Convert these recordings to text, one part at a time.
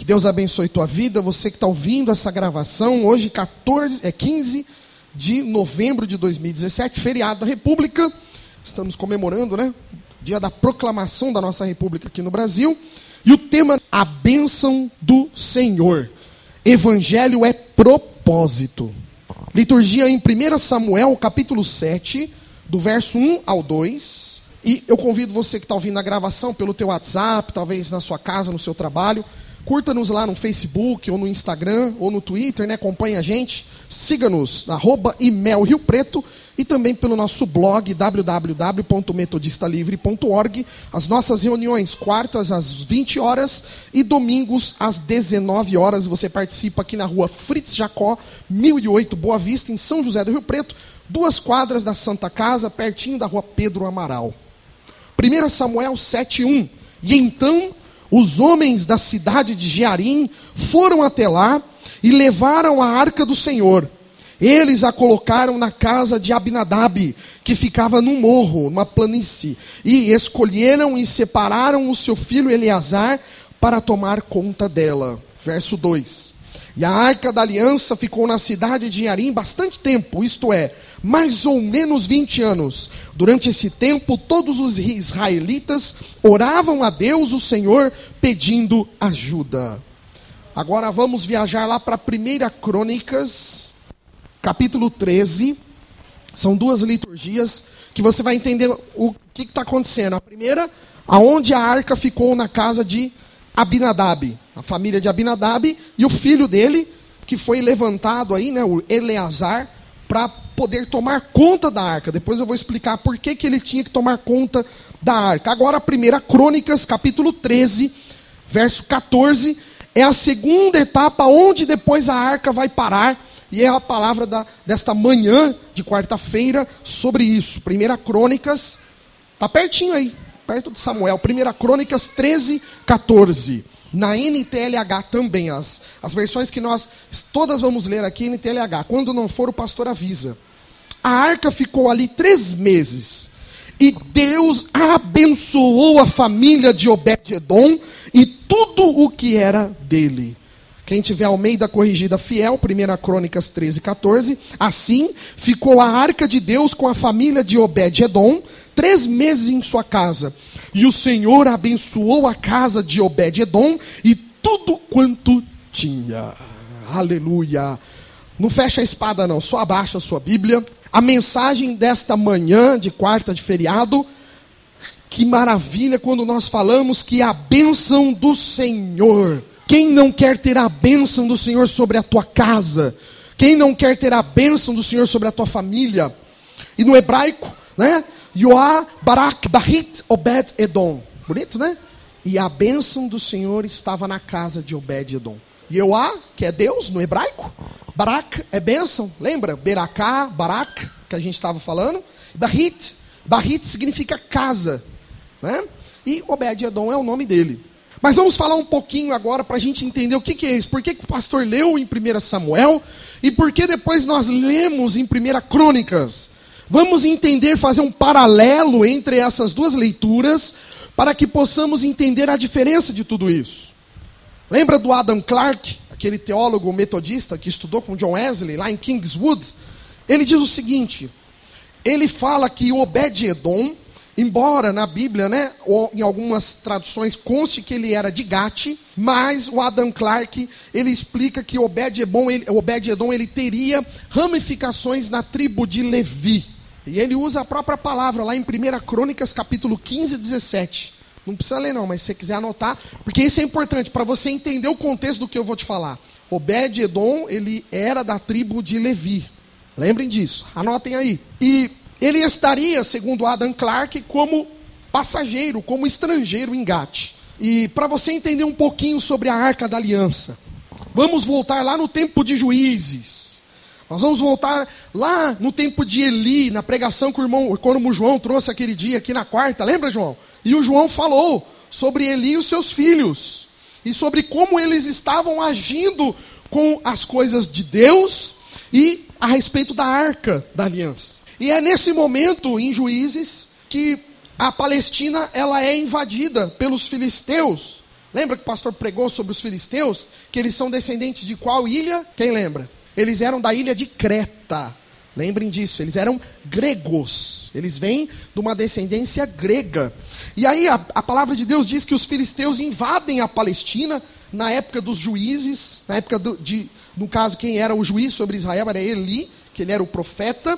Deus abençoe tua vida, você que está ouvindo essa gravação, hoje 15 de novembro de 2017, feriado da República, estamos comemorando, né? Dia da proclamação da nossa República aqui no Brasil, e o tema, a bênção do Senhor. Evangelho é propósito. Liturgia em 1 Samuel, capítulo 7, do verso 1 ao 2, e eu convido você que está ouvindo a gravação pelo teu WhatsApp, talvez na sua casa, no seu trabalho, curta-nos lá no Facebook, ou no Instagram, ou no Twitter, né? Acompanhe a gente, siga-nos, @imelriopreto, e também pelo nosso blog, www.metodistalivre.org, as nossas reuniões, quartas às 20 horas e domingos às 19 horas, você participa aqui na rua Fritz Jacó, 1008 Boa Vista, em São José do Rio Preto, 2 quadras da Santa Casa, pertinho da rua Pedro Amaral. 1 Samuel 7:1, e então os homens da cidade de Jearim foram até lá e levaram a arca do Senhor. Eles a colocaram na casa de Abinadab, que ficava num morro, numa planície, e escolheram e separaram o seu filho Eleazar para tomar conta dela. Verso 2. E a arca da aliança ficou na cidade de Jearim bastante tempo, isto é, mais ou menos 20 anos. Durante esse tempo, todos os israelitas oravam a Deus, o Senhor, pedindo ajuda. Agora vamos viajar lá para 1 Crônicas, capítulo 13. São 2 liturgias que você vai entender o que está acontecendo. A primeira, aonde a arca ficou na casa de Abinadab, a família de Abinadab, e o filho dele, que foi levantado aí, né, o Eleazar, para poder tomar conta da arca. Depois eu vou explicar por que ele tinha que tomar conta da arca. Agora, 1 Crônicas, capítulo 13, verso 14, é a segunda etapa, onde depois a arca vai parar, e é a palavra desta manhã de quarta-feira sobre isso. 1 Crônicas, está pertinho aí, perto de Samuel. 1 Crônicas 13, 14. Na NTLH também, as versões que nós todas vamos ler aqui, NTLH. Quando não for, o pastor avisa. A arca ficou ali 3 meses. E Deus abençoou a família de Obed-edom e tudo o que era dele. Quem tiver Almeida Corrigida Fiel, 1 Crônicas 13, 14. Assim ficou a arca de Deus com a família de Obed-edom 3 meses em sua casa. E o Senhor abençoou a casa de Obed-edom e tudo quanto tinha. Aleluia. Não fecha a espada não, só abaixa a sua Bíblia. A mensagem desta manhã de quarta de feriado. Que maravilha quando nós falamos que a bênção do Senhor. Quem não quer ter a bênção do Senhor sobre a tua casa? Quem não quer ter a bênção do Senhor sobre a tua família? E no hebraico, né? Yoá, Barak, Bahit, Obed-edom. Bonito, né? E a bênção do Senhor estava na casa de Obed-edom. Yoá, que é Deus no hebraico. Barak é bênção. Lembra? Beraká, Barak, que a gente estava falando. Bahit. Bahit significa casa. Né? E Obed-edom é o nome dele. Mas vamos falar um pouquinho agora para a gente entender o que é isso. Por que o pastor leu em 1 Samuel e por que depois nós lemos em 1 Crônicas. Vamos entender, fazer um paralelo entre essas 2 leituras para que possamos entender a diferença de tudo isso. Lembra do Adam Clarke, aquele teólogo metodista que estudou com John Wesley lá em Kingswood? Ele diz o seguinte, ele fala que Obed-edom, embora na Bíblia, né, ou em algumas traduções conste que ele era de Gate, mas o Adam Clarke, ele explica que Obed-edom ele teria ramificações na tribo de Levi. E ele usa a própria palavra lá em 1 Crônicas, capítulo 15, 17. Não precisa ler não, mas se você quiser anotar, porque isso é importante para você entender o contexto do que eu vou te falar. Obed-edom, ele era da tribo de Levi. Lembrem disso, anotem aí. E ele estaria, segundo Adam Clarke, como passageiro, como estrangeiro em Gate. E para você entender um pouquinho sobre a Arca da Aliança, vamos voltar lá no tempo de Juízes. Nós vamos voltar lá no tempo de Eli, na pregação que quando o João trouxe aquele dia aqui na quarta, lembra, João? E o João falou sobre Eli e os seus filhos, e sobre como eles estavam agindo com as coisas de Deus e a respeito da Arca da Aliança. E é nesse momento, em Juízes, que a Palestina ela é invadida pelos filisteus, Lembra que o pastor pregou sobre os filisteus? Que eles são descendentes de qual ilha? Quem lembra? Eles eram da ilha de Creta. Lembrem disso, eles eram gregos. Eles vêm de uma descendência grega. E aí a palavra de Deus diz que os filisteus invadem a Palestina na época dos juízes, na época no caso, quem era o juiz sobre Israel era Eli, que ele era o profeta.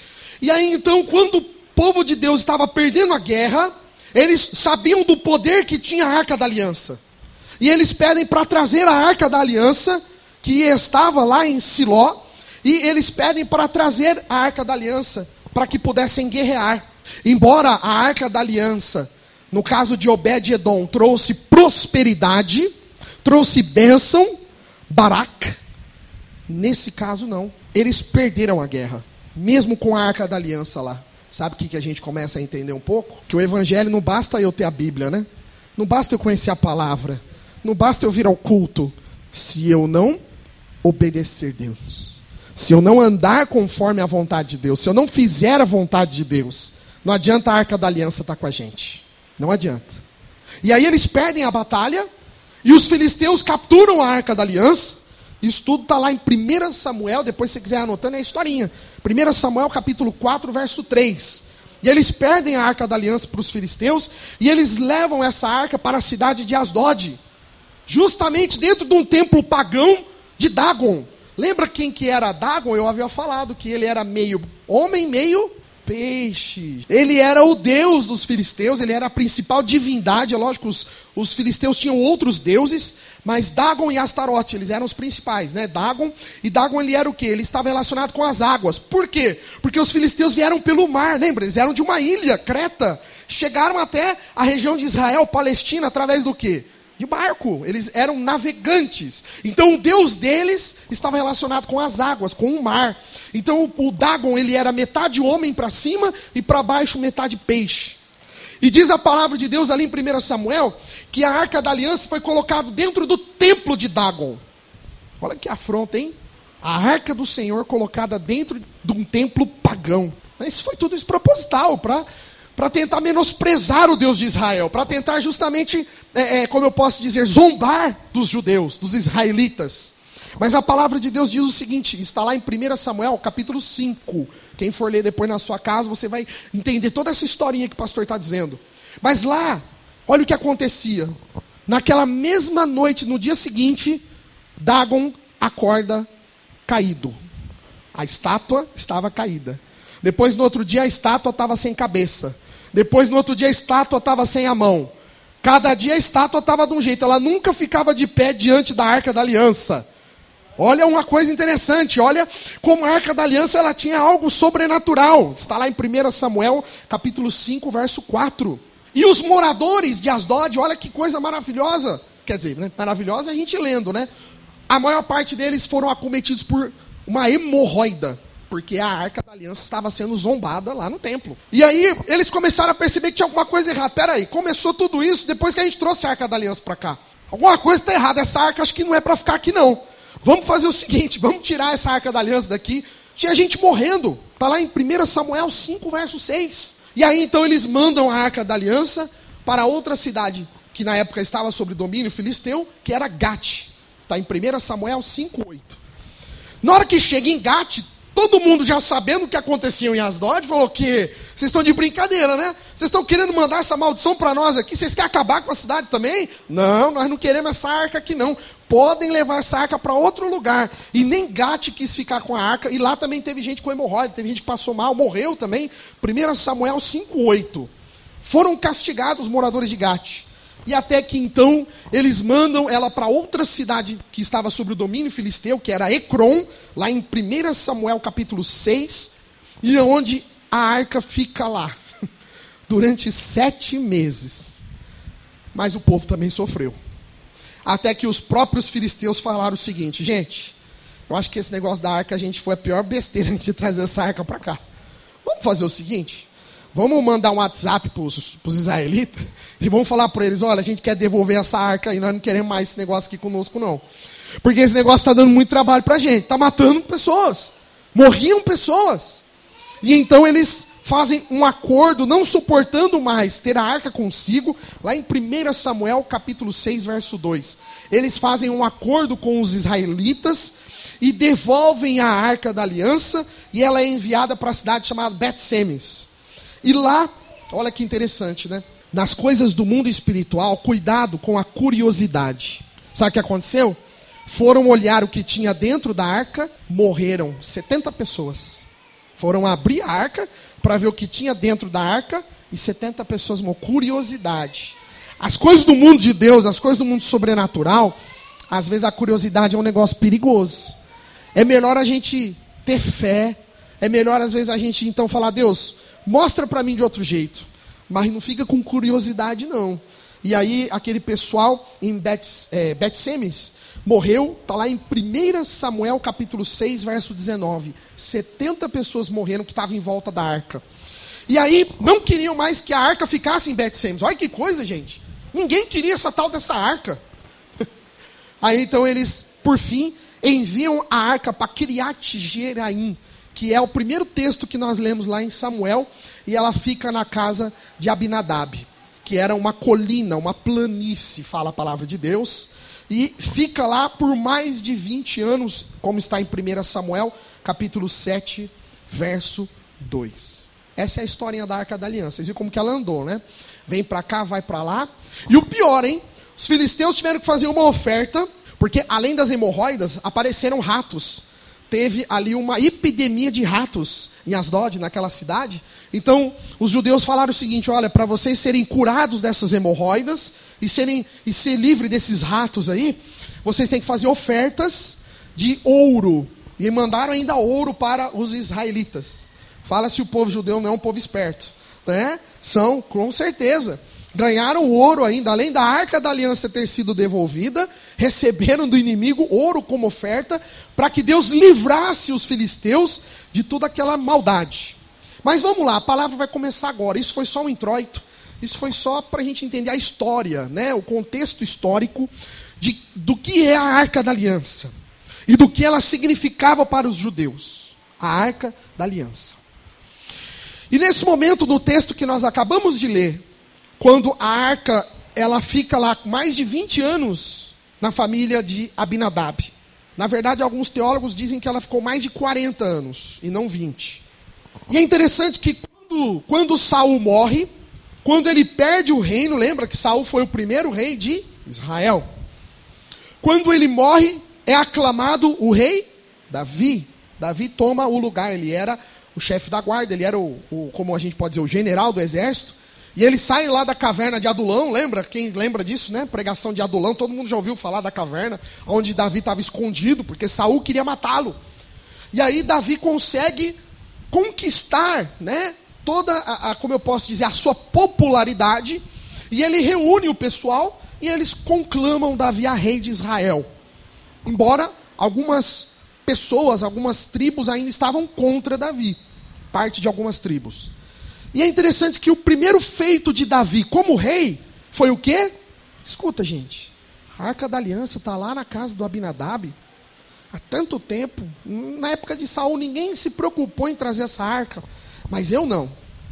E aí então, quando o povo de Deus estava perdendo a guerra, eles sabiam do poder que tinha a Arca da Aliança. E eles pedem para trazer a Arca da Aliança, que estava lá em Siló, e eles pedem para trazer a Arca da Aliança, para que pudessem guerrear. Embora a Arca da Aliança, no caso de Obed-Edom, trouxe prosperidade, trouxe bênção, Barak, nesse caso não. Eles perderam a guerra, mesmo com a Arca da Aliança lá. Sabe o que a gente começa a entender um pouco? Que o evangelho não basta eu ter a Bíblia, né? Não basta eu conhecer a palavra. Não basta eu vir ao culto. Se eu não obedecer Deus. Se eu não andar conforme a vontade de Deus. Se eu não fizer a vontade de Deus. Não adianta a Arca da Aliança estar com a gente. Não adianta. E aí eles perdem a batalha. E os filisteus capturam a Arca da Aliança. Isso tudo está lá em 1 Samuel, depois se você quiser anotando, é a historinha. 1 Samuel capítulo 4, verso 3. E eles perdem a Arca da Aliança para os filisteus, e eles levam essa arca para a cidade de Asdod. Justamente dentro de um templo pagão de Dagon. Lembra quem que era Dagon? Eu havia falado que ele era meio homem, meio peixe. Ele era o deus dos filisteus, ele era a principal divindade. É lógico, os filisteus tinham outros deuses, mas Dagon e Astarote, eles eram os principais, né? Dagon ele era o quê? Ele estava relacionado com as águas. Por quê? Porque os filisteus vieram pelo mar, lembra? Eles eram de uma ilha, Creta. Chegaram até a região de Israel, Palestina, através do quê? De barco. Eles eram navegantes. Então o deus deles estava relacionado com as águas, com o mar. Então o Dagon, ele era metade homem para cima e para baixo metade peixe. E diz a palavra de Deus ali em 1 Samuel, que a Arca da Aliança foi colocada dentro do templo de Dagon. Olha que afronta, hein? A Arca do Senhor colocada dentro de um templo pagão. Mas foi tudo isso proposital, para tentar menosprezar o Deus de Israel, para tentar justamente, como eu posso dizer, zombar dos judeus, dos israelitas. Mas a palavra de Deus diz o seguinte, está lá em 1 Samuel, capítulo 5. Quem for ler depois na sua casa, você vai entender toda essa historinha que o pastor está dizendo. Mas lá, olha o que acontecia. Naquela mesma noite, no dia seguinte, Dagon acorda caído. A estátua estava caída. Depois, no outro dia, a estátua estava sem cabeça. Depois, no outro dia, a estátua estava sem a mão. Cada dia a estátua estava de um jeito. Ela nunca ficava de pé diante da Arca da Aliança. Olha uma coisa interessante, olha como a Arca da Aliança ela tinha algo sobrenatural. Está lá em 1 Samuel, capítulo 5, verso 4. E os moradores de Asdod, olha que coisa maravilhosa. Quer dizer, né, maravilhosa é a gente lendo, né? A maior parte deles foram acometidos por uma hemorroida, porque a Arca da Aliança estava sendo zombada lá no templo. E aí eles começaram a perceber que tinha alguma coisa errada. Peraí, começou tudo isso depois que a gente trouxe a Arca da Aliança para cá. Alguma coisa está errada, essa arca acho que não é para ficar aqui não. Vamos fazer o seguinte, vamos tirar essa Arca da Aliança daqui. Tinha gente morrendo. Está lá em 1 Samuel 5, verso 6. E aí então eles mandam a Arca da Aliança para outra cidade, que na época estava sob domínio filisteu, que era Gate. Está em 1 Samuel 5, 8. Na hora que chega em Gate, todo mundo já sabendo o que acontecia em Asdod, falou que vocês estão de brincadeira, né? Vocês estão querendo mandar essa maldição para nós aqui? Vocês querem acabar com a cidade também? Não, nós não queremos essa arca aqui não. Podem levar essa arca para outro lugar. E nem Gate quis ficar com a arca. E lá também teve gente com hemorroida, teve gente que passou mal, morreu também. 1 Samuel 5:8. Foram castigados os moradores de Gate. E até que então eles mandam ela para outra cidade que estava sob o domínio filisteu, que era Ecrom, lá em 1 Samuel capítulo 6, e onde a arca fica lá durante 7 meses. Mas o povo também sofreu. Até que os próprios filisteus falaram o seguinte, gente, eu acho que esse negócio da arca, a gente foi a pior besteira de trazer essa arca para cá. Vamos fazer o seguinte, vamos mandar um WhatsApp para os israelitas e vamos falar para eles, olha, a gente quer devolver essa arca e nós não queremos mais esse negócio aqui conosco não. Porque esse negócio está dando muito trabalho para a gente, está matando pessoas, morriam pessoas. E então eles fazem um acordo, não suportando mais ter a arca consigo, lá em 1 Samuel capítulo 6, verso 2. Eles fazem um acordo com os israelitas e devolvem a arca da aliança, e ela é enviada para a cidade chamada Bet-Semes. E lá, olha que interessante, né? Nas coisas do mundo espiritual, cuidado com a curiosidade. Sabe o que aconteceu? Foram olhar o que tinha dentro da arca, morreram 70 pessoas. Foram abrir a arca para ver o que tinha dentro da arca e 70 pessoas morreram. Curiosidade. As coisas do mundo de Deus, as coisas do mundo sobrenatural, às vezes a curiosidade é um negócio perigoso. É melhor a gente ter fé. É melhor às vezes a gente então falar: Deus, mostra para mim de outro jeito. Mas não fica com curiosidade não. E aí aquele pessoal em Bet-Semes morreu, está lá em 1 Samuel capítulo 6, verso 19. 70 pessoas morreram que estavam em volta da arca. E aí não queriam mais que a arca ficasse em Bet-Semes. Olha que coisa, gente. Ninguém queria essa tal dessa arca. Aí então eles, por fim, enviam a arca para Kiriat Jearim, que é o primeiro texto que nós lemos lá em Samuel, e ela fica na casa de Abinadab, que era uma colina, uma planície, fala a palavra de Deus, e fica lá por mais de 20 anos, como está em 1 Samuel, capítulo 7, verso 2. Essa é a historinha da Arca da Aliança. Vocês viram como que ela andou, né? Vem para cá, vai para lá. E o pior, hein? Os filisteus tiveram que fazer uma oferta, porque além das hemorroidas, apareceram ratos. Teve ali uma epidemia de ratos em Asdod, naquela cidade. Então, os judeus falaram o seguinte: olha, para vocês serem curados dessas hemorroidas e ser livre desses ratos aí, vocês têm que fazer ofertas de ouro. E mandaram ainda ouro para os israelitas. Fala se o povo judeu não é um povo esperto, né? São, com certeza. Ganharam ouro ainda, além da arca da aliança ter sido devolvida, receberam do inimigo ouro como oferta, para que Deus livrasse os filisteus de toda aquela maldade. Mas vamos lá, a palavra vai começar agora. Isso foi só um introito, isso foi só para a gente entender a história, né? O contexto histórico do que é a arca da aliança e do que ela significava para os judeus. A arca da aliança. E nesse momento, no texto que nós acabamos de ler, quando a arca ela fica lá mais de 20 anos na família de Abinadab. Na verdade, alguns teólogos dizem que ela ficou mais de 40 anos e não 20. E é interessante que quando Saul morre, quando ele perde o reino, lembra que Saul foi o primeiro rei de Israel. Quando ele morre, é aclamado o rei Davi. Davi toma o lugar, ele era o chefe da guarda, ele era como a gente pode dizer, o general do exército. E ele sai lá da caverna de Adulão, lembra? Quem lembra disso, né? Pregação de Adulão, todo mundo já ouviu falar da caverna, onde Davi estava escondido, porque Saul queria matá-lo. E aí Davi consegue conquistar, né, toda como eu posso dizer, a sua popularidade, e ele reúne o pessoal, e eles conclamam Davi a rei de Israel. Embora algumas pessoas, algumas tribos ainda estavam contra Davi, parte de algumas tribos. E é interessante que o primeiro feito de Davi como rei foi o quê? Escuta, gente. A Arca da Aliança está lá na casa do Abinadab há tanto tempo. Na época de Saul, ninguém se preocupou em trazer essa arca. Mas eu não.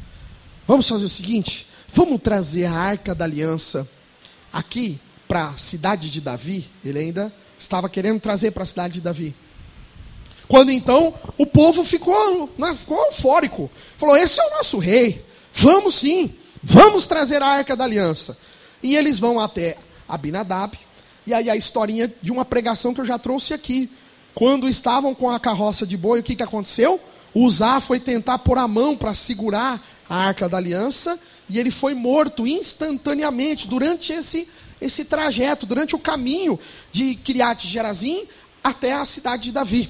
Vamos fazer o seguinte. Vamos trazer a Arca da Aliança aqui para a cidade de Davi. Ele ainda estava querendo trazer para a cidade de Davi. Quando então o povo ficou eufórico. Falou: esse é o nosso rei. Vamos sim. Vamos trazer a Arca da Aliança. E eles vão até Abinadab. E aí a historinha de uma pregação que eu já trouxe aqui. Quando estavam com a carroça de boi, o que aconteceu? Uzá foi tentar pôr a mão para segurar a Arca da Aliança. E ele foi morto instantaneamente durante esse trajeto, durante o caminho de Kiriat Jearim até a cidade de Davi.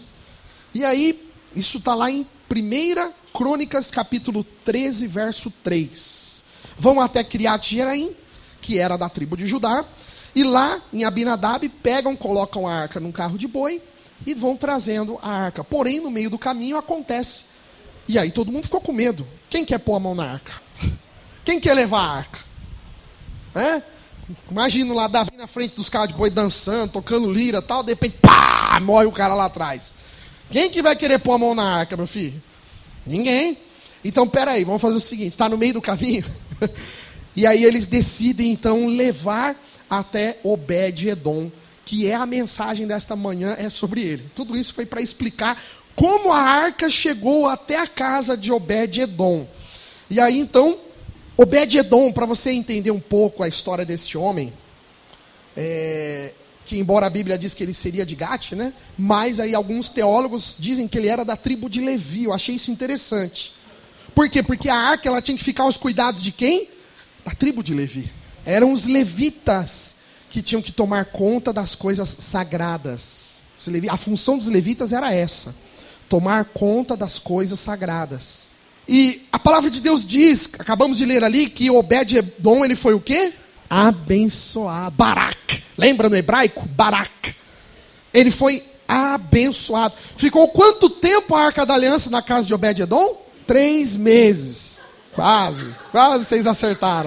E aí, isso está lá em 1 Crônicas, capítulo 13, verso 3. Vão até Kiriat Jearim, que era da tribo de Judá, e lá em Abinadab colocam a arca num carro de boi e vão trazendo a arca. Porém, no meio do caminho acontece. E aí todo mundo ficou com medo. Quem quer pôr a mão na arca? Quem quer levar a arca? Imagina lá Davi na frente dos carros de boi dançando, tocando lira e tal, de repente, pá, morre o cara lá atrás. Quem que vai querer pôr a mão na arca, meu filho? Ninguém. Então, peraí, vamos fazer o seguinte, está no meio do caminho? E aí eles decidem, então, levar até Obed-Edom, que é a mensagem desta manhã, é sobre ele. Tudo isso foi para explicar como a arca chegou até a casa de Obed-Edom. E aí, então, Obed-Edom, para você entender um pouco a história deste homem, que embora a Bíblia diz que ele seria de Gate, né? Mas aí alguns teólogos dizem que ele era da tribo de Levi. Eu achei isso interessante. Por quê? Porque a arca ela tinha que ficar aos cuidados de quem? Da tribo de Levi. Eram os levitas que tinham que tomar conta das coisas sagradas. A função dos levitas era essa: tomar conta das coisas sagradas. E a palavra de Deus diz, acabamos de ler ali, que Obed-Edom, ele foi o quê? Abençoado. Barak. Lembra no hebraico? Barak. Ele foi abençoado. Ficou quanto tempo a Arca da Aliança na casa de Obed-Edom? 3 meses. Quase vocês acertaram.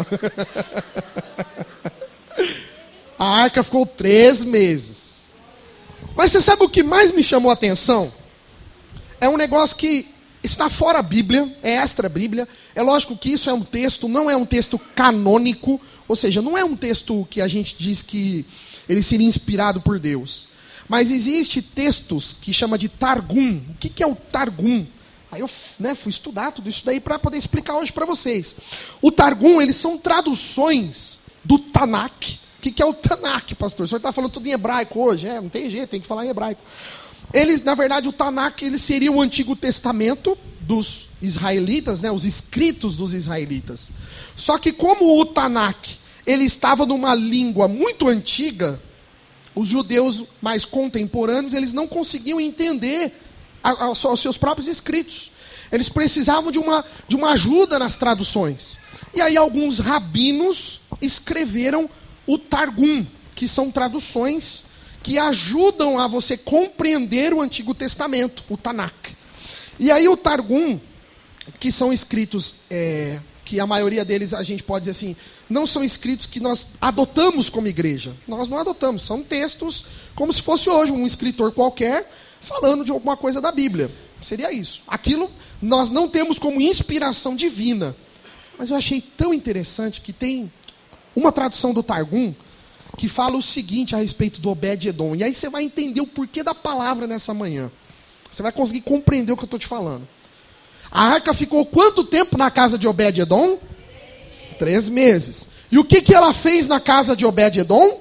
A arca ficou 3 meses. Mas você sabe o que mais me chamou a atenção? É um negócio que está fora a Bíblia, é extra Bíblia. É lógico que isso é um texto, não é um texto canônico, ou seja, não é um texto que a gente diz que ele seria inspirado por Deus. Mas existe textos que chama de Targum. O que é o Targum? Aí eu fui estudar tudo isso daí para poder explicar hoje para vocês. O Targum, eles são traduções do Tanakh. O que é o Tanakh, pastor? O senhor está falando tudo em hebraico hoje? Não tem jeito, tem que falar em hebraico. Eles, na verdade, o Tanakh, ele seria o Antigo Testamento dos israelitas, né, os escritos dos israelitas. Só que como o Tanakh, ele estava numa língua muito antiga, os judeus mais contemporâneos, eles não conseguiam entender os seus próprios escritos. Eles precisavam de uma ajuda nas traduções. E aí alguns rabinos escreveram o Targum, que são traduções que ajudam a você compreender o Antigo Testamento, o Tanakh. E aí o Targum, que são escritos, que a maioria deles, a gente pode dizer assim, não são escritos que nós adotamos como igreja. Nós não adotamos, são textos como se fosse hoje um escritor qualquer falando de alguma coisa da Bíblia. Seria isso. Aquilo nós não temos como inspiração divina. Mas eu achei tão interessante que tem uma tradução do Targum que fala o seguinte a respeito do Obed-Edom. E aí você vai entender o porquê da palavra nessa manhã. Você vai conseguir compreender o que eu estou te falando. A arca ficou quanto tempo na casa de Obed-Edom? 3 meses. E o que ela fez na casa de Obed-Edom?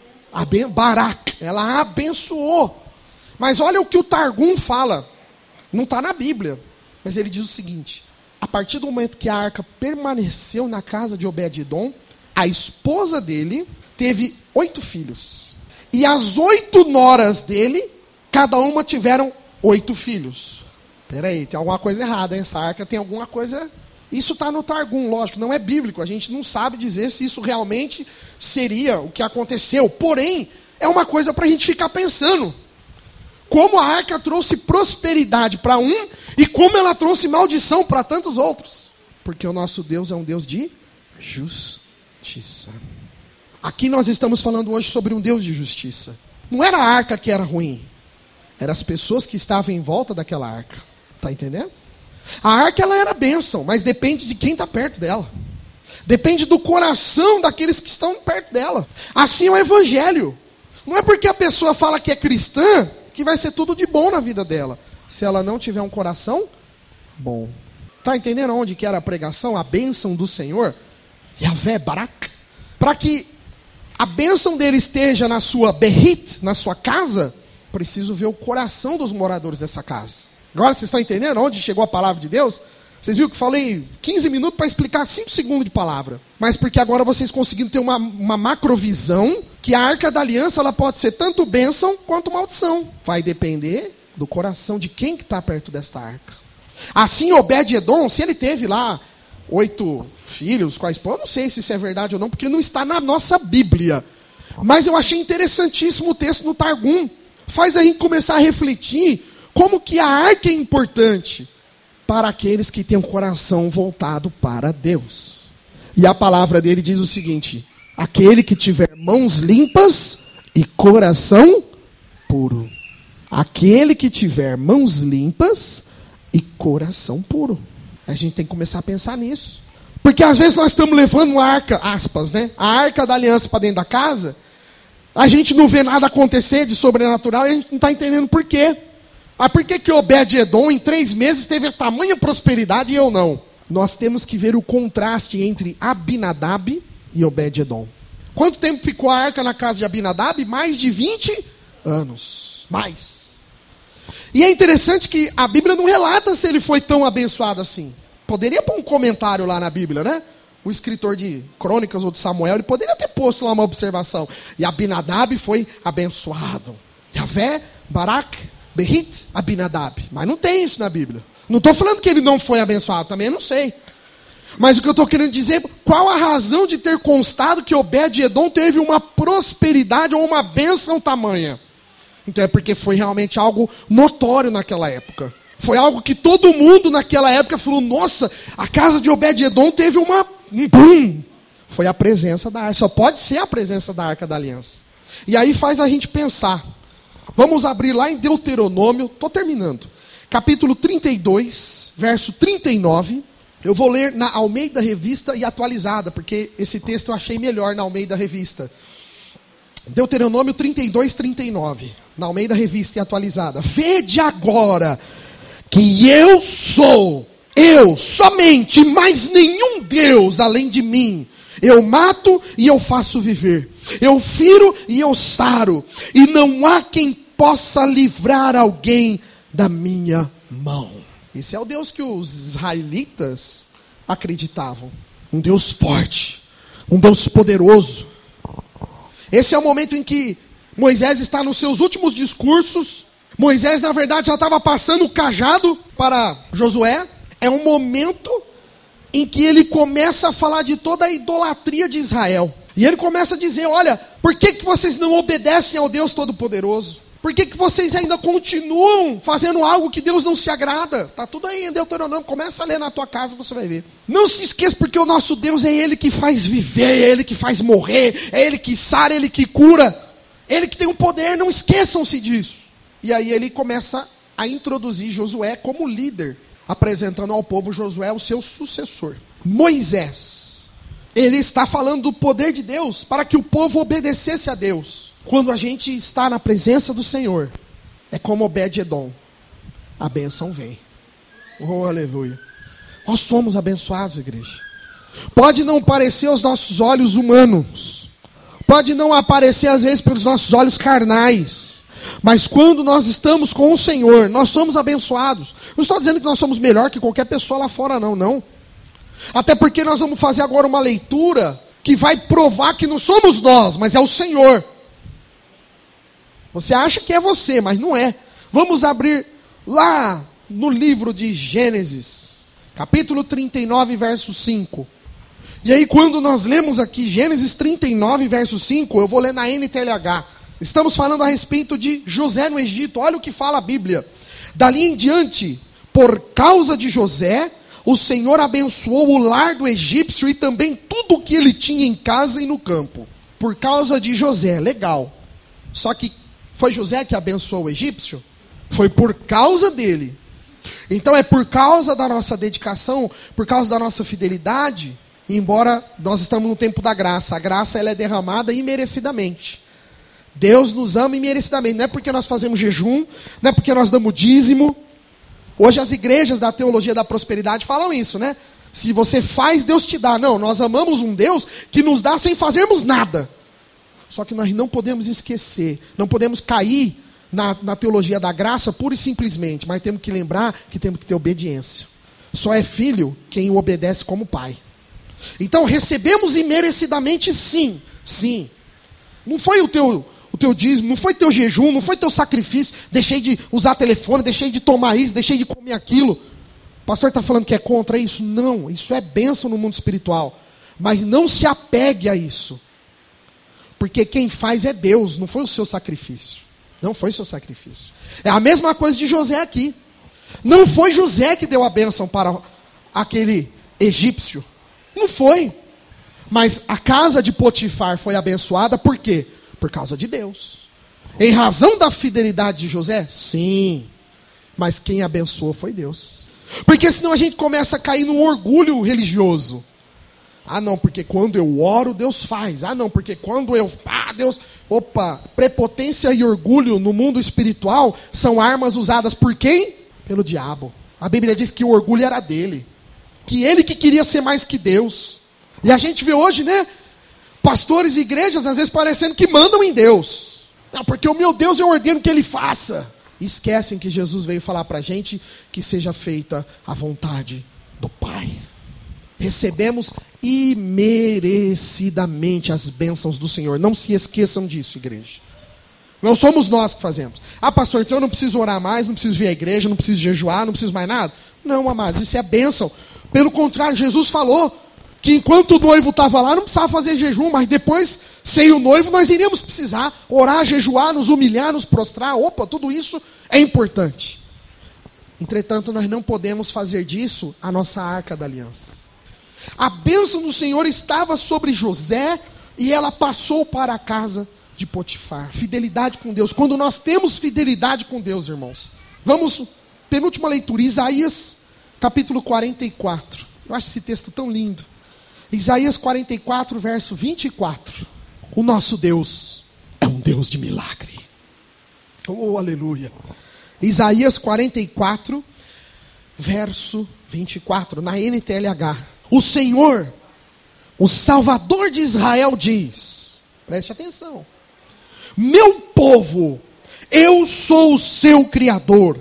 Barak. Ela abençoou. Mas olha o que o Targum fala. Não está na Bíblia. Mas ele diz o seguinte: a partir do momento que a arca permaneceu na casa de Obed-Edom, a esposa dele teve 8 filhos. E as 8 noras dele, cada uma tiveram 8 filhos. Peraí, tem alguma coisa errada, hein? Essa arca tem alguma coisa... Isso está no Targum, lógico, não é bíblico. A gente não sabe dizer se isso realmente seria o que aconteceu. Porém, é uma coisa para a gente ficar pensando. Como a arca trouxe prosperidade para um e como ela trouxe maldição para tantos outros. Porque o nosso Deus é um Deus de justiça. Aqui nós estamos falando hoje sobre um Deus de justiça. Não era a arca que era ruim. Eram as pessoas que estavam em volta daquela arca. Está entendendo? A arca ela era bênção, mas depende de quem está perto dela. Depende do coração daqueles que estão perto dela. Assim é o evangelho. Não é porque a pessoa fala que é cristã que vai ser tudo de bom na vida dela. Se ela não tiver um coração bom. Está entendendo onde que era a pregação? A bênção do Senhor? Yahvé Barak. Para que a bênção dele esteja na sua berrit, na sua casa, preciso ver o coração dos moradores dessa casa. Agora vocês estão entendendo onde chegou a palavra de Deus? Vocês viram que falei 15 minutos para explicar 5 segundos de palavra. Mas porque agora vocês conseguiram ter uma macrovisão que a arca da aliança ela pode ser tanto bênção quanto maldição. Vai depender do coração de quem que está perto desta arca. Assim Obed-Edom, se ele teve lá 8 filhos com a esposa, eu não sei se isso é verdade ou não, porque não está na nossa Bíblia. Mas eu achei interessantíssimo o texto no Targum. Faz a gente começar a refletir como que a arca é importante para aqueles que têm o coração voltado para Deus. E a palavra dele diz o seguinte: aquele que tiver mãos limpas e coração puro. Aquele que tiver mãos limpas e coração puro. A gente tem que começar a pensar nisso. Porque às vezes nós estamos levando a arca, aspas, né? A arca da aliança para dentro da casa. A gente não vê nada acontecer de sobrenatural e a gente não está entendendo por quê. Mas por que Obed-Edom em 3 meses teve a tamanha prosperidade e eu não? Nós temos que ver o contraste entre Abinadab e Obed-Edom. Quanto tempo ficou a arca na casa de Abinadab? Mais de 20 anos. Mais. E é interessante que a Bíblia não relata se ele foi tão abençoado assim. Poderia pôr um comentário lá na Bíblia, né? O escritor de Crônicas ou de Samuel, ele poderia ter posto lá uma observação. E Abinadab foi abençoado. Yavé, Barak, Berrit, Abinadab. Mas não tem isso na Bíblia. Não estou falando que ele não foi abençoado, também não sei. Mas o que eu estou querendo dizer, qual a razão de ter constado que Obed-Edom teve uma prosperidade ou uma bênção tamanha? Então é porque foi realmente algo notório naquela época. Foi algo que todo mundo naquela época falou, nossa, a casa de Obed-Edom teve um boom. Foi a presença da arca, só pode ser a presença da Arca da Aliança. E aí faz a gente pensar. Vamos abrir lá em Deuteronômio, estou terminando. Capítulo 32, verso 39. Eu vou ler na Almeida Revista e Atualizada, porque esse texto eu achei melhor na Almeida Revista. Deuteronômio 32, 39. Na Almeida Revista e Atualizada. Vede agora que eu sou, eu, somente, mais nenhum Deus além de mim. Eu mato e eu faço viver. Eu firo e eu saro. E não há quem possa livrar alguém da minha mão. Esse é o Deus que os israelitas acreditavam. Um Deus forte. Um Deus poderoso. Esse é o momento em que Moisés está nos seus últimos discursos. Moisés, na verdade, já estava passando o cajado para Josué. É um momento em que ele começa a falar de toda a idolatria de Israel. E ele começa a dizer, olha, por que vocês não obedecem ao Deus Todo-Poderoso? Por que vocês ainda continuam fazendo algo que Deus não se agrada? Está tudo aí em Deuteronômio, começa a ler na tua casa, você vai ver. Não se esqueça, porque o nosso Deus é Ele que faz viver, é Ele que faz morrer, é Ele que sara, é Ele que cura, é Ele que tem o poder, não esqueçam-se disso. E aí ele começa a introduzir Josué como líder, apresentando ao povo Josué o seu sucessor. Moisés, ele está falando do poder de Deus para que o povo obedecesse a Deus. Quando a gente está na presença do Senhor, é como Obed-Edom, a bênção vem. Oh, aleluia. Nós somos abençoados, igreja. Pode não parecer aos nossos olhos humanos, pode não aparecer às vezes pelos nossos olhos carnais, mas quando nós estamos com o Senhor, nós somos abençoados. Não estou dizendo que nós somos melhor que qualquer pessoa lá fora, não. Até porque nós vamos fazer agora uma leitura que vai provar que não somos nós, mas é o Senhor. Você acha que é você, mas não é. Vamos abrir lá no livro de Gênesis, capítulo 39, verso 5. E aí quando nós lemos aqui Gênesis 39, verso 5, eu vou ler na NTLH. Estamos falando a respeito de José no Egito. Olha o que fala a Bíblia. Dali em diante, por causa de José, o Senhor abençoou o lar do egípcio e também tudo o que ele tinha em casa e no campo. Por causa de José, legal. Só que foi José que abençoou o egípcio? Foi por causa dele. Então é por causa da nossa dedicação, por causa da nossa fidelidade, embora nós estamos no tempo da graça. A graça ela é derramada imerecidamente. Deus nos ama imerecidamente. Não é porque nós fazemos jejum, não é porque nós damos dízimo. Hoje as igrejas da teologia da prosperidade falam isso, né? Se você faz, Deus te dá. Não, nós amamos um Deus que nos dá sem fazermos nada. Só que nós não podemos esquecer, não podemos cair na teologia da graça pura e simplesmente, mas temos que lembrar que temos que ter obediência. Só é filho quem o obedece como pai. Então recebemos imerecidamente sim, sim. Não foi o teu dízimo, não foi teu jejum, não foi teu sacrifício, deixei de usar telefone, deixei de tomar isso, deixei de comer aquilo. O pastor está falando que é contra isso? Não, isso é bênção no mundo espiritual. Mas não se apegue a isso. Porque quem faz é Deus, não foi o seu sacrifício. Não foi o seu sacrifício. É a mesma coisa de José aqui. Não foi José que deu a bênção para aquele egípcio. Não foi. Mas a casa de Potifar foi abençoada por quê? Por causa de Deus. Em razão da fidelidade de José? Sim. Mas quem abençoou foi Deus. Porque senão a gente começa a cair no orgulho religioso. Ah, não, porque quando eu oro, Deus faz. Ah, não, porque quando eu... Deus... Opa, prepotência e orgulho no mundo espiritual são armas usadas por quem? Pelo diabo. A Bíblia diz que o orgulho era dele. Que ele que queria ser mais que Deus. E a gente vê hoje, né? Pastores e igrejas, às vezes, parecendo que mandam em Deus. Não, porque o meu Deus eu ordeno que ele faça. E esquecem que Jesus veio falar para a gente que seja feita a vontade do Pai. Recebemos imerecidamente as bênçãos do Senhor. Não se esqueçam disso, igreja. Não somos nós que fazemos. Ah, pastor, então eu não preciso orar mais, não preciso vir à igreja, não preciso jejuar, não preciso mais nada. Não, amados, isso é bênção. Pelo contrário, Jesus falou que enquanto o noivo estava lá, não precisava fazer jejum, mas depois, sem o noivo, nós iríamos precisar orar, jejuar, nos humilhar, nos prostrar. Opa, tudo isso é importante. Entretanto, nós não podemos fazer disso a nossa arca da aliança. A bênção do Senhor estava sobre José e ela passou para a casa de Potifar. Fidelidade com Deus. Quando nós temos fidelidade com Deus, irmãos. Vamos, penúltima leitura, Isaías capítulo 44. Eu acho esse texto tão lindo. Isaías 44, verso 24. O nosso Deus é um Deus de milagre. Oh, aleluia. Isaías 44, verso 24, na NTLH. O Senhor, o Salvador de Israel diz, preste atenção, meu povo, eu sou o seu Criador.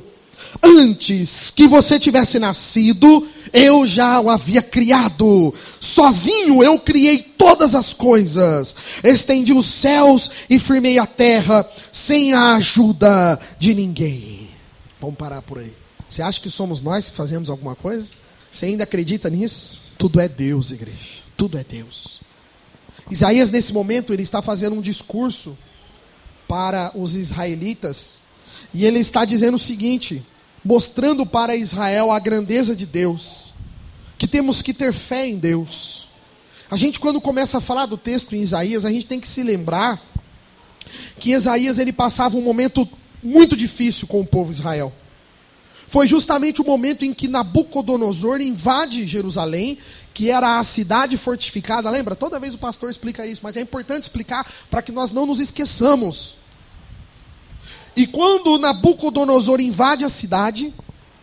Antes que você tivesse nascido, eu já o havia criado. Sozinho eu criei todas as coisas. Estendi os céus e firmei a terra, sem a ajuda de ninguém. Vamos parar por aí. Você acha que somos nós que fazemos alguma coisa? Você ainda acredita nisso? Tudo é Deus, igreja. Tudo é Deus. Isaías, nesse momento, ele está fazendo um discurso para os israelitas. E ele está dizendo o seguinte, mostrando para Israel a grandeza de Deus. Que temos que ter fé em Deus. A gente, quando começa a falar do texto em Isaías, a gente tem que se lembrar que Isaías, ele passava um momento muito difícil com o povo de Israel. Foi justamente o momento em que Nabucodonosor invade Jerusalém, que era a cidade fortificada. Lembra? Toda vez o pastor explica isso, mas é importante explicar para que nós não nos esqueçamos. E quando Nabucodonosor invade a cidade,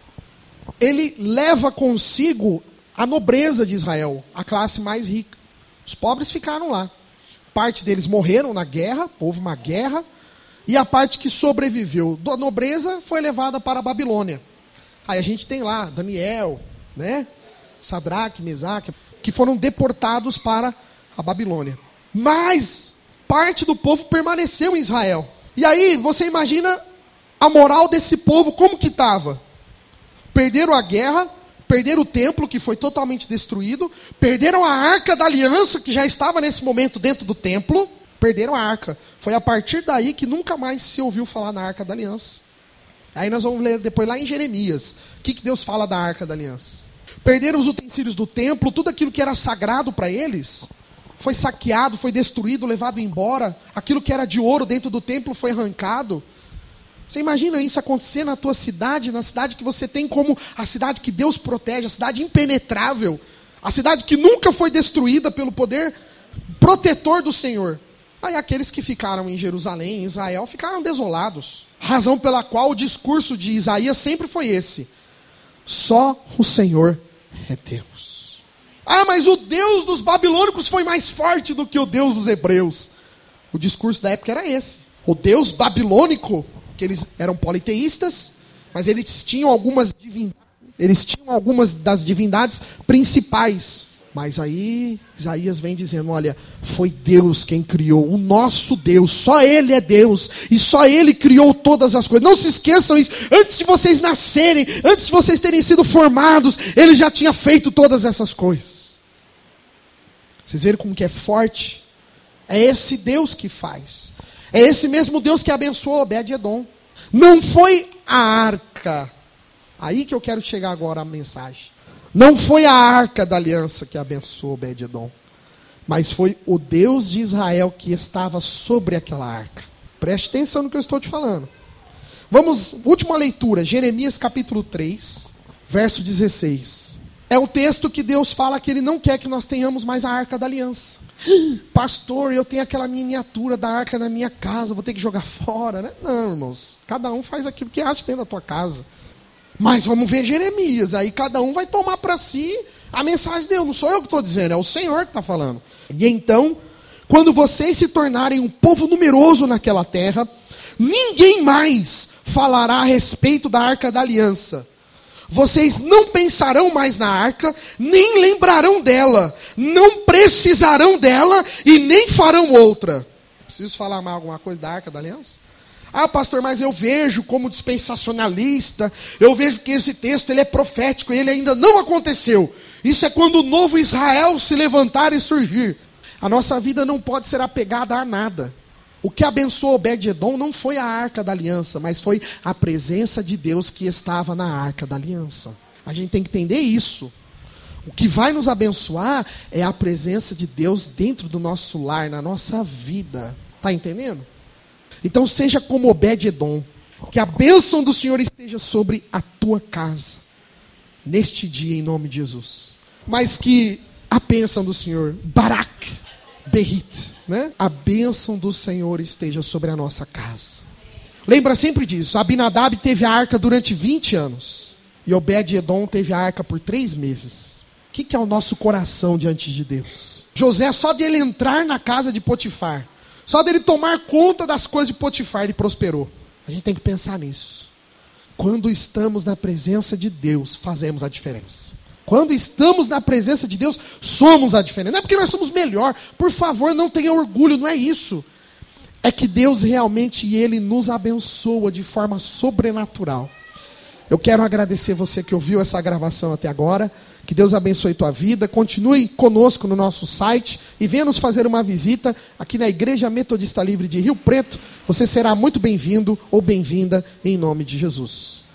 ele leva consigo a nobreza de Israel, a classe mais rica. Os pobres ficaram lá. Parte deles morreram na guerra, houve uma guerra, e a parte que sobreviveu da nobreza foi levada para a Babilônia. Aí a gente tem lá Daniel, né? Sadraque, Mesaque, que foram deportados para a Babilônia. Mas parte do povo permaneceu em Israel. E aí você imagina a moral desse povo como que estava? Perderam a guerra, perderam o templo que foi totalmente destruído, perderam a arca da aliança que já estava nesse momento dentro do templo, perderam a arca. Foi a partir daí que nunca mais se ouviu falar na arca da aliança. Aí nós vamos ler depois lá em Jeremias, o que Deus fala da arca da aliança. Perderam os utensílios do templo, tudo aquilo que era sagrado para eles, foi saqueado, foi destruído, levado embora. Aquilo que era de ouro dentro do templo foi arrancado. Você imagina isso acontecer na tua cidade, na cidade que você tem como a cidade que Deus protege, a cidade impenetrável, a cidade que nunca foi destruída pelo poder protetor do Senhor. Aí aqueles que ficaram em Jerusalém, em Israel, ficaram desolados. Razão pela qual o discurso de Isaías sempre foi esse: só o Senhor é Deus. Ah, mas o Deus dos babilônicos foi mais forte do que o Deus dos hebreus. O discurso da época era esse. O Deus babilônico, que eles eram politeístas, mas eles tinham algumas das divindades principais. Mas aí Isaías vem dizendo, olha, foi Deus quem criou, o nosso Deus, só Ele é Deus, e só Ele criou todas as coisas. Não se esqueçam isso, antes de vocês nascerem, antes de vocês terem sido formados, Ele já tinha feito todas essas coisas. Vocês viram como que é forte? É esse Deus que faz. É esse mesmo Deus que abençoou Obed-Edom. Não foi a arca. Aí que eu quero chegar agora a mensagem. Não foi a arca da aliança que abençoou Obed-Edom, mas foi o Deus de Israel que estava sobre aquela arca. Preste atenção no que eu estou te falando. Vamos, última leitura, Jeremias capítulo 3, verso 16. É o texto que Deus fala que Ele não quer que nós tenhamos mais a Arca da Aliança. Pastor, eu tenho aquela miniatura da arca na minha casa, vou ter que jogar fora, né? Não, irmãos, cada um faz aquilo que acha dentro da tua casa. Mas vamos ver Jeremias, aí cada um vai tomar para si a mensagem de Deus, não sou eu que estou dizendo, é o Senhor que está falando. E então, quando vocês se tornarem um povo numeroso naquela terra, ninguém mais falará a respeito da Arca da Aliança. Vocês não pensarão mais na arca, nem lembrarão dela, não precisarão dela e nem farão outra. Preciso falar mais alguma coisa da Arca da Aliança? Ah, pastor, mas eu vejo como dispensacionalista, eu vejo que esse texto ele é profético e ele ainda não aconteceu. Isso é quando o novo Israel se levantar e surgir. A nossa vida não pode ser apegada a nada. O que abençoou Obed-Edom não foi a Arca da Aliança, mas foi a presença de Deus que estava na Arca da Aliança. A gente tem que entender isso. O que vai nos abençoar é a presença de Deus dentro do nosso lar, na nossa vida. Está entendendo? Então seja como Obed-Edom, que a bênção do Senhor esteja sobre a tua casa, neste dia, em nome de Jesus. Mas que a bênção do Senhor, Barak, Berrit, né? A bênção do Senhor esteja sobre a nossa casa. Lembra sempre disso. Abinadab teve a arca durante 20 anos. E Obed-Edom teve a arca por 3 meses. O que é o nosso coração diante de Deus? José, só de ele entrar na casa de Potifar, só dele tomar conta das coisas de Potifar, ele prosperou. A gente tem que pensar nisso. Quando estamos na presença de Deus, fazemos a diferença. Quando estamos na presença de Deus, somos a diferença. Não é porque nós somos melhor. Por favor, não tenha orgulho, não é isso. É que Deus realmente, Ele nos abençoa de forma sobrenatural. Eu quero agradecer você que ouviu essa gravação até agora. Que Deus abençoe tua vida. Continue conosco no nosso site e venha nos fazer uma visita aqui na Igreja Metodista Livre de Rio Preto. Você será muito bem-vindo ou bem-vinda em nome de Jesus.